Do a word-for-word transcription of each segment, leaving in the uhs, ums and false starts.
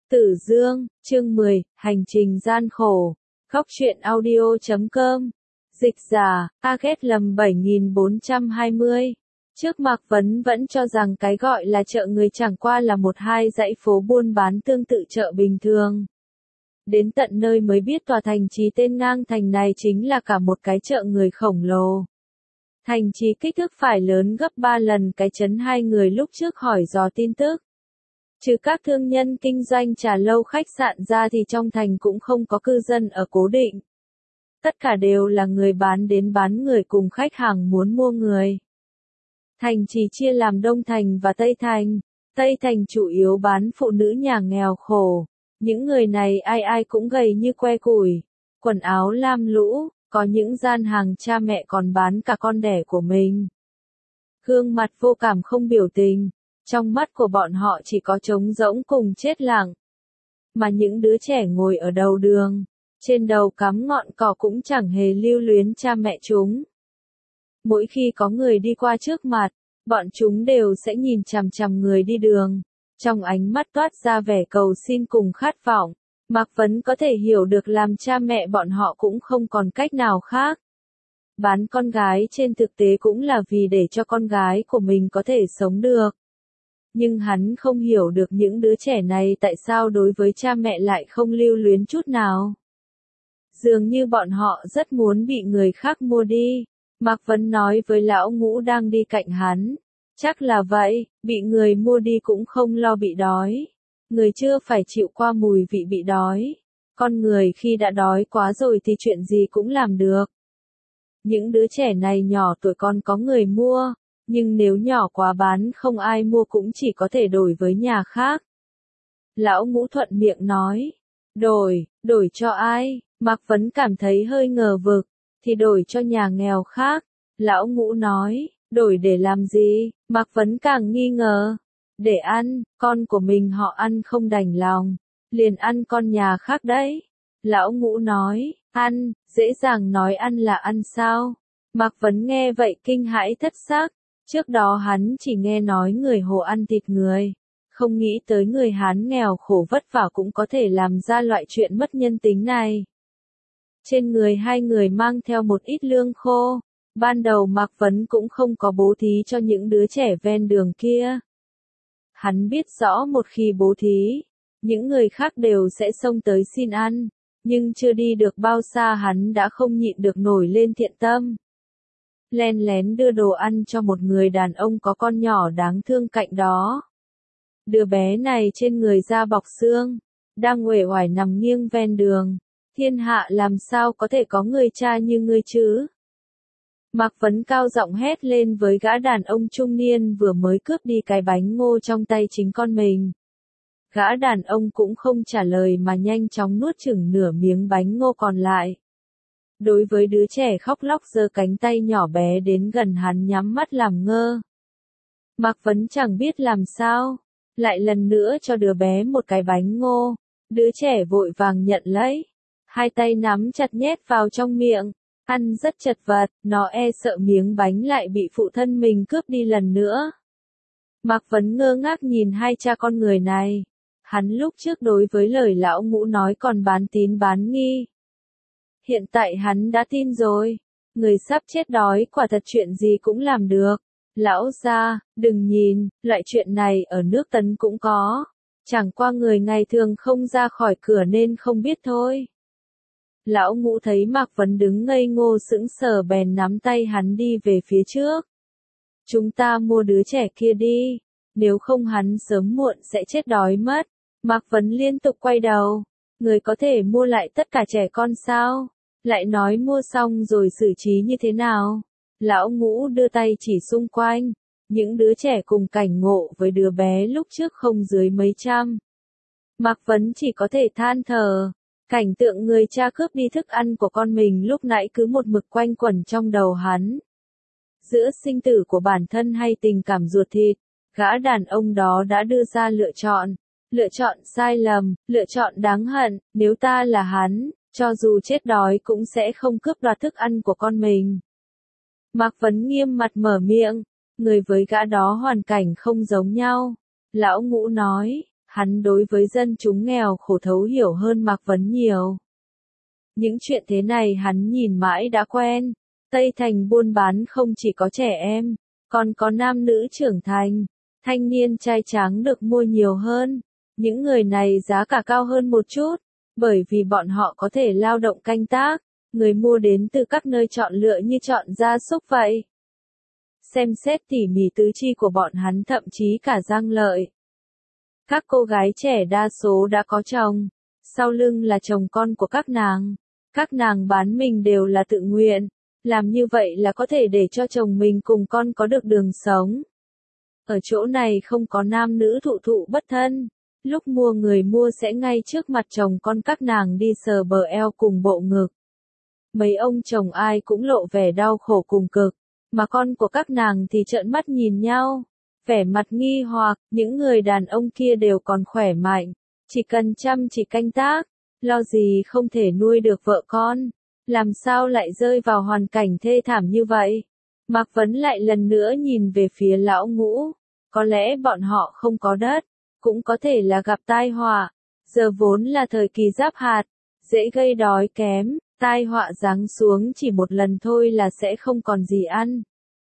Tử Dương, chương mười, Hành trình gian khổ. Góc truyện audio chấm com. Dịch giả, a ghét lầm bảy nghìn bốn trăm hai mươi. Trước Mạc Vấn vẫn cho rằng cái gọi là chợ người chẳng qua là một hai dãy phố buôn bán tương tự chợ bình thường. Đến tận nơi mới biết tòa thành trì tên ngang thành này chính là cả một cái chợ người khổng lồ. Thành trì kích thước phải lớn gấp ba lần cái trấn hai người lúc trước hỏi dò tin tức. Trừ các thương nhân kinh doanh trà lâu khách sạn ra thì trong thành cũng không có cư dân ở cố định. Tất cả đều là người bán đến bán người cùng khách hàng muốn mua người. Thành trì chia làm Đông Thành và Tây Thành. Tây Thành chủ yếu bán phụ nữ nhà nghèo khổ. Những người này ai ai cũng gầy như que củi. Quần áo lam lũ, có những gian hàng cha mẹ còn bán cả con đẻ của mình. Gương mặt vô cảm không biểu tình. Trong mắt của bọn họ chỉ có trống rỗng cùng chết lặng. Mà những đứa trẻ ngồi ở đầu đường, trên đầu cắm ngọn cỏ cũng chẳng hề lưu luyến cha mẹ chúng. Mỗi khi có người đi qua trước mặt, bọn chúng đều sẽ nhìn chằm chằm người đi đường. Trong ánh mắt toát ra vẻ cầu xin cùng khát vọng. Mạc Vấn có thể hiểu được làm cha mẹ bọn họ cũng không còn cách nào khác. Bán con gái trên thực tế cũng là vì để cho con gái của mình có thể sống được. Nhưng hắn không hiểu được những đứa trẻ này tại sao đối với cha mẹ lại không lưu luyến chút nào. Dường như bọn họ rất muốn bị người khác mua đi. Mạc Vấn nói với lão ngũ đang đi cạnh hắn. Chắc là vậy, bị người mua đi cũng không lo bị đói. Người chưa phải chịu qua mùi vị bị đói. Con người khi đã đói quá rồi thì chuyện gì cũng làm được. Những đứa trẻ này nhỏ tuổi còn có người mua. Nhưng nếu nhỏ quá bán không ai mua cũng chỉ có thể đổi với nhà khác. Lão ngũ thuận miệng nói. Đổi, đổi cho ai? Mạc Vấn cảm thấy hơi ngờ vực. Thì đổi cho nhà nghèo khác. Lão ngũ nói. Đổi để làm gì? Mạc Vấn càng nghi ngờ. Để ăn, con của mình họ ăn không đành lòng. Liền ăn con nhà khác đấy. Lão ngũ nói. Ăn, dễ dàng nói ăn là ăn sao? Mạc Vấn nghe vậy kinh hãi thất xác. Trước đó hắn chỉ nghe nói người Hồ ăn thịt người, không nghĩ tới người Hán nghèo khổ vất vả cũng có thể làm ra loại chuyện mất nhân tính này. Trên người hai người mang theo một ít lương khô, ban đầu Mạc Vấn cũng không có bố thí cho những đứa trẻ ven đường kia. Hắn biết rõ một khi bố thí, những người khác đều sẽ xông tới xin ăn, nhưng chưa đi được bao xa hắn đã không nhịn được nổi lên thiện tâm. Len lén đưa đồ ăn cho một người đàn ông có con nhỏ đáng thương cạnh đó. Đứa bé này trên người da bọc xương, đang uể oải nằm nghiêng ven đường. Thiên hạ làm sao có thể có người cha như ngươi chứ? Mạc Vấn cao giọng hét lên với gã đàn ông trung niên vừa mới cướp đi cái bánh ngô trong tay chính con mình. Gã đàn ông cũng không trả lời mà nhanh chóng nuốt chửng nửa miếng bánh ngô còn lại. Đối với đứa trẻ khóc lóc giơ cánh tay nhỏ bé đến gần hắn nhắm mắt làm ngơ. Mạc Vấn chẳng biết làm sao, lại lần nữa cho đứa bé một cái bánh ngô, đứa trẻ vội vàng nhận lấy, hai tay nắm chặt nhét vào trong miệng, ăn rất chật vật, nó e sợ miếng bánh lại bị phụ thân mình cướp đi lần nữa. Mạc Vấn ngơ ngác nhìn hai cha con người này, hắn lúc trước đối với lời lão ngũ nói còn bán tín bán nghi. Hiện tại hắn đã tin rồi, người sắp chết đói quả thật chuyện gì cũng làm được. Lão gia, đừng nhìn, loại chuyện này ở nước Tấn cũng có, chẳng qua người ngày thường không ra khỏi cửa nên không biết thôi. Lão ngũ thấy Mạc Vấn đứng ngây ngô sững sờ bèn nắm tay hắn đi về phía trước. Chúng ta mua đứa trẻ kia đi, nếu không hắn sớm muộn sẽ chết đói mất. Mạc Vấn liên tục quay đầu. Người có thể mua lại tất cả trẻ con sao? Lại nói mua xong rồi xử trí như thế nào? Lão ngũ đưa tay chỉ xung quanh. Những đứa trẻ cùng cảnh ngộ với đứa bé lúc trước không dưới mấy trăm. Mạc Vấn chỉ có thể than thở. Cảnh tượng người cha cướp đi thức ăn của con mình lúc nãy cứ một mực quanh quẩn trong đầu hắn. Giữa sinh tử của bản thân hay tình cảm ruột thịt, gã đàn ông đó đã đưa ra lựa chọn. Lựa chọn sai lầm, lựa chọn đáng hận, nếu ta là hắn, cho dù chết đói cũng sẽ không cướp đoạt thức ăn của con mình. Mạc Vấn nghiêm mặt mở miệng, người với gã đó hoàn cảnh không giống nhau. Lão ngũ nói, Hắn đối với dân chúng nghèo khổ thấu hiểu hơn Mạc Vấn nhiều. Những chuyện thế này hắn nhìn mãi đã quen. Tây Thành buôn bán không chỉ có trẻ em, còn có nam nữ trưởng thành, thanh niên trai tráng được mua nhiều hơn. Những người này giá cả cao hơn một chút, bởi vì bọn họ có thể lao động canh tác, người mua đến từ các nơi chọn lựa như chọn gia súc vậy. Xem xét tỉ mỉ tứ chi của bọn hắn thậm chí cả răng lợi. Các cô gái trẻ đa số đã có chồng, sau lưng là chồng con của các nàng. Các nàng bán mình đều là tự nguyện, làm như vậy là có thể để cho chồng mình cùng con có được đường sống. Ở chỗ này không có nam nữ thụ thụ bất thân, lúc mua người mua sẽ ngay trước mặt chồng con các nàng đi sờ bờ eo cùng bộ ngực. Mấy ông chồng ai cũng lộ vẻ đau khổ cùng cực, mà con của các nàng thì trợn mắt nhìn nhau, vẻ mặt nghi hoặc. Những người đàn ông kia đều còn khỏe mạnh, chỉ cần chăm chỉ canh tác, lo gì không thể nuôi được vợ con, làm sao lại rơi vào hoàn cảnh thê thảm như vậy. Mạc Vấn lại lần nữa nhìn về phía lão Ngũ, có lẽ bọn họ không có đất, cũng có thể là gặp tai họa, giờ vốn là thời kỳ giáp hạt, dễ gây đói kém, tai họa giáng xuống chỉ một lần thôi là sẽ không còn gì ăn.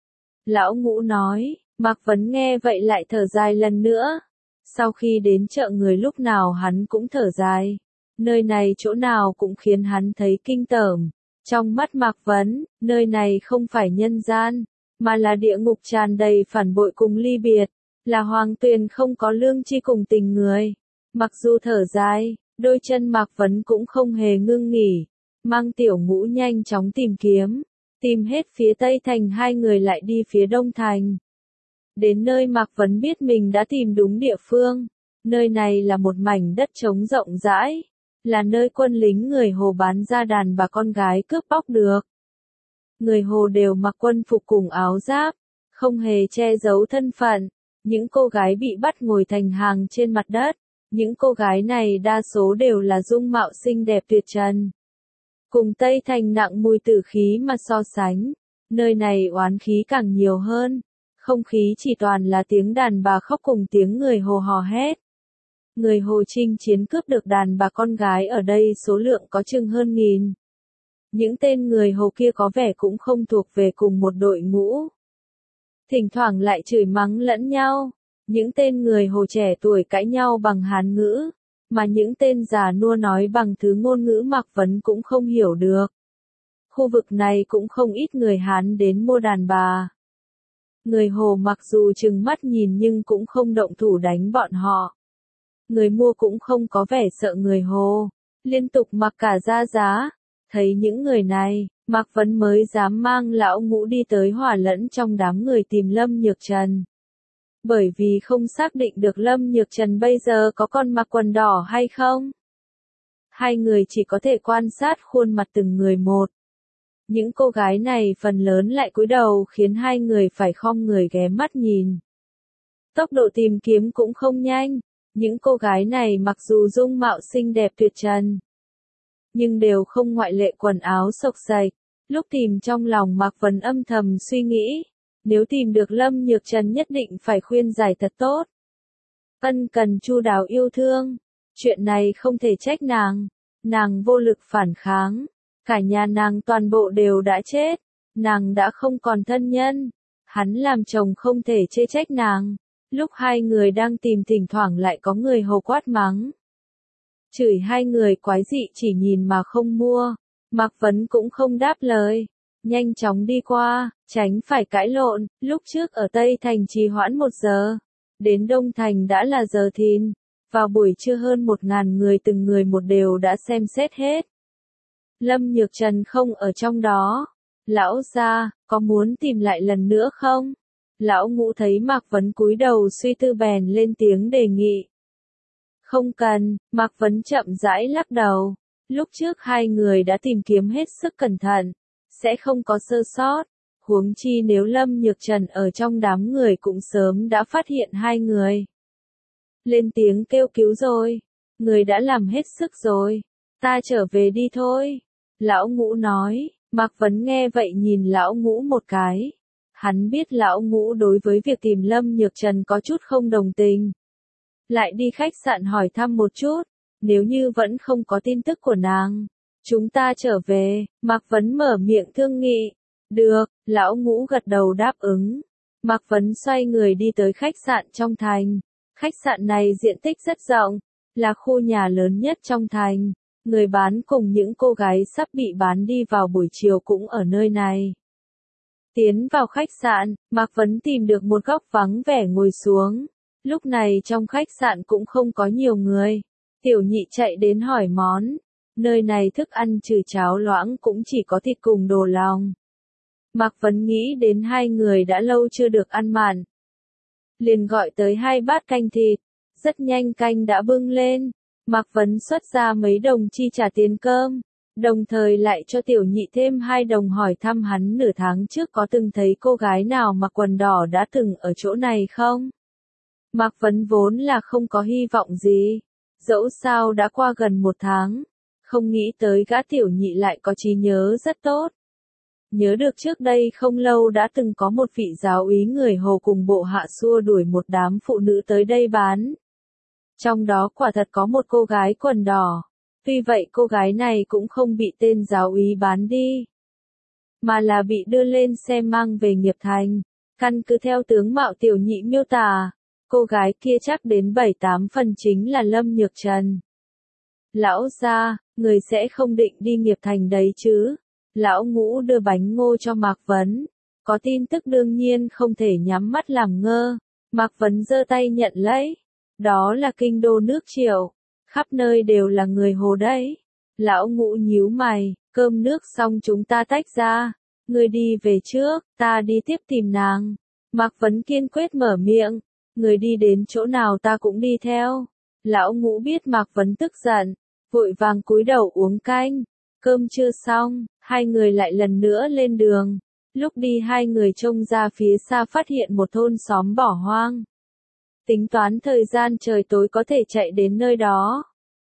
Lão Ngũ nói, Mạc Vấn nghe vậy lại thở dài lần nữa. Sau khi đến chợ người lúc nào hắn cũng thở dài, nơi này chỗ nào cũng khiến hắn thấy kinh tởm. Trong mắt Mạc Vấn, nơi này không phải nhân gian, mà là địa ngục tràn đầy phản bội cùng ly biệt, là hoàng tuyền không có lương tri cùng tình người. Mặc dù thở dài, đôi chân Mạc Vấn cũng không hề ngưng nghỉ, mang Tiểu Ngũ nhanh chóng tìm kiếm, tìm hết phía Tây Thành, hai người lại đi phía Đông Thành. Đến nơi Mạc Vấn biết mình đã tìm đúng địa phương, nơi này là một mảnh đất trống rộng rãi, là nơi quân lính người Hồ bán ra đàn bà con gái cướp bóc được. Người Hồ đều mặc quân phục cùng áo giáp, không hề che giấu thân phận. Những cô gái bị bắt ngồi thành hàng trên mặt đất, những cô gái này đa số đều là dung mạo xinh đẹp tuyệt trần. Cùng Tây Thành nặng mùi tử khí mà so sánh, nơi này oán khí càng nhiều hơn, không khí chỉ toàn là tiếng đàn bà khóc cùng tiếng người Hồ hò hét. Người Hồ chinh chiến cướp được đàn bà con gái ở đây số lượng có chừng hơn nghìn. Những tên người Hồ kia có vẻ cũng không thuộc về cùng một đội ngũ. Thỉnh thoảng lại chửi mắng lẫn nhau, những tên người Hồ trẻ tuổi cãi nhau bằng Hán ngữ, mà những tên già nua nói bằng thứ ngôn ngữ Mạc Vấn cũng không hiểu được. Khu vực này cũng không ít người Hán đến mua đàn bà. Người Hồ mặc dù trừng mắt nhìn nhưng cũng không động thủ đánh bọn họ. Người mua cũng không có vẻ sợ người Hồ, liên tục mặc cả ra giá. Thấy những người này, Mạc Vấn mới dám mang lão Ngũ đi tới hòa lẫn trong đám người tìm Lâm Nhược Trần. Bởi vì không xác định được Lâm Nhược Trần bây giờ có còn mặc quần đỏ hay không. Hai người chỉ có thể quan sát khuôn mặt từng người một. Những cô gái này phần lớn lại cúi đầu khiến hai người phải khom người ghé mắt nhìn. Tốc độ tìm kiếm cũng không nhanh, những cô gái này mặc dù dung mạo xinh đẹp tuyệt trần, nhưng đều không ngoại lệ quần áo xộc xệch. Lúc tìm trong lòng Mạc Vấn âm thầm suy nghĩ, nếu tìm được Lâm Nhược Trần nhất định phải khuyên giải thật tốt. Ân cần chu đáo yêu thương, chuyện này không thể trách nàng, nàng vô lực phản kháng, cả nhà nàng toàn bộ đều đã chết, nàng đã không còn thân nhân, hắn làm chồng không thể chê trách nàng. Lúc hai người đang tìm thỉnh thoảng lại có người Hồ quát mắng, chửi hai người quái dị chỉ nhìn mà không mua. Mạc Vấn cũng không đáp lời, nhanh chóng đi qua, tránh phải cãi lộn. Lúc trước ở Tây Thành trì hoãn một giờ, đến Đông Thành đã là giờ thìn, vào buổi trưa hơn một ngàn người từng người một đều đã xem xét hết. Lâm Nhược Trần không ở trong đó. Lão gia, có muốn tìm lại lần nữa không? Lão Ngũ thấy Mạc Vấn cúi đầu suy tư bèn lên tiếng đề nghị. Không cần, Mạc Vấn chậm rãi lắc đầu. Lúc trước hai người đã tìm kiếm hết sức cẩn thận, sẽ không có sơ sót. Huống chi nếu Lâm Nhược Trần ở trong đám người cũng sớm đã phát hiện hai người. Lên tiếng kêu cứu rồi. Người đã làm hết sức rồi. Ta trở về đi thôi. Lão Ngũ nói. Mạc Vấn nghe vậy nhìn Lão Ngũ một cái. Hắn biết Lão Ngũ đối với việc tìm Lâm Nhược Trần có chút không đồng tình. lại đi khách sạn hỏi thăm một chút, nếu như vẫn không có tin tức của nàng, chúng ta trở về. Mạc Vấn mở miệng thương nghị. Được, lão Ngũ gật đầu đáp ứng. Mạc Vấn xoay người đi tới khách sạn trong thành. Khách sạn này diện tích rất rộng, là khu nhà lớn nhất trong thành. Người bán cùng những cô gái sắp bị bán đi vào buổi chiều cũng ở nơi này. Tiến vào khách sạn, Mạc Vấn tìm được một góc vắng vẻ ngồi xuống. Lúc này trong khách sạn cũng không có nhiều người. Tiểu Nhị chạy đến hỏi món. Nơi này thức ăn trừ cháo loãng cũng chỉ có thịt cùng đồ lòng. Mạc Vấn nghĩ đến hai người đã lâu chưa được ăn mặn. Liền gọi tới hai bát canh thịt. Rất nhanh canh đã bưng lên. Mạc Vấn xuất ra mấy đồng chi trả tiền cơm. Đồng thời lại cho Tiểu Nhị thêm hai đồng hỏi thăm hắn nửa tháng trước có từng thấy cô gái nào mặc quần đỏ đã từng ở chỗ này không? Mạc Vấn vốn là không có hy vọng gì. Dẫu sao đã qua gần một tháng. Không nghĩ tới gã Tiểu Nhị lại có trí nhớ rất tốt. Nhớ được trước đây không lâu đã từng có một vị giáo úy người Hồ cùng bộ hạ xua đuổi một đám phụ nữ tới đây bán. Trong đó quả thật có một cô gái quần đỏ. Tuy vậy cô gái này cũng không bị tên giáo úy bán đi, mà là bị đưa lên xe mang về Nghiệp Thành. Căn cứ theo tướng mạo Tiểu Nhị miêu tả, cô gái kia chắc đến bảy tám phần chính là Lâm Nhược Trần. Lão gia, người sẽ không định đi Nghiệp Thành đấy chứ? Lão Ngũ đưa bánh ngô cho Mạc Vấn. Có tin tức đương nhiên không thể nhắm mắt làm ngơ. Mạc Vấn giơ tay nhận lấy. Đó là kinh đô nước Triệu. Khắp nơi đều là người Hồ đấy. Lão Ngũ nhíu mày, cơm nước xong chúng ta tách ra. Người đi về trước, ta đi tiếp tìm nàng. Mạc Vấn kiên quyết mở miệng. Người đi đến chỗ nào ta cũng đi theo. Lão Ngũ biết Mạc Vấn tức giận, vội vàng cúi đầu uống canh. Cơm chưa xong, hai người lại lần nữa lên đường. Lúc đi hai người trông ra phía xa phát hiện một thôn xóm bỏ hoang. Tính toán thời gian trời tối có thể chạy đến nơi đó.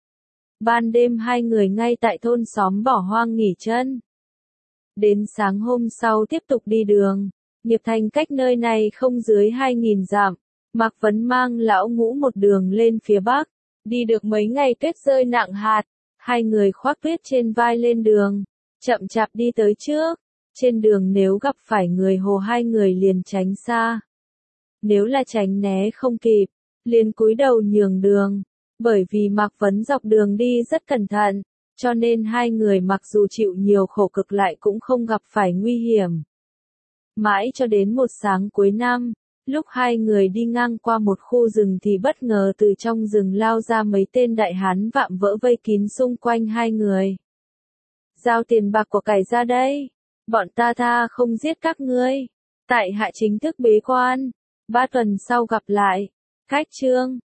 Ban đêm hai người ngay tại thôn xóm bỏ hoang nghỉ chân. Đến sáng hôm sau tiếp tục đi đường. Nghiệp Thành cách nơi này không dưới hai nghìn dặm. Mạc Vấn mang Lão Ngũ một đường lên phía bắc. Đi được mấy ngày tuyết rơi nặng hạt. Hai người khoác tuyết trên vai lên đường. Chậm chạp đi tới trước. Trên đường nếu gặp phải người Hồ hai người liền tránh xa. Nếu là tránh né không kịp, liền cúi đầu nhường đường. Bởi vì Mạc Vấn dọc đường đi rất cẩn thận, cho nên hai người mặc dù chịu nhiều khổ cực lại cũng không gặp phải nguy hiểm. Mãi cho đến một sáng cuối năm, lúc hai người đi ngang qua một khu rừng thì bất ngờ từ trong rừng lao ra mấy tên đại hán vạm vỡ vây kín xung quanh hai người. Giao tiền bạc của cải ra đây, bọn ta tha không giết các ngươi. Tại hạ chính thức bế quan, ba tuần sau gặp lại. Khách chương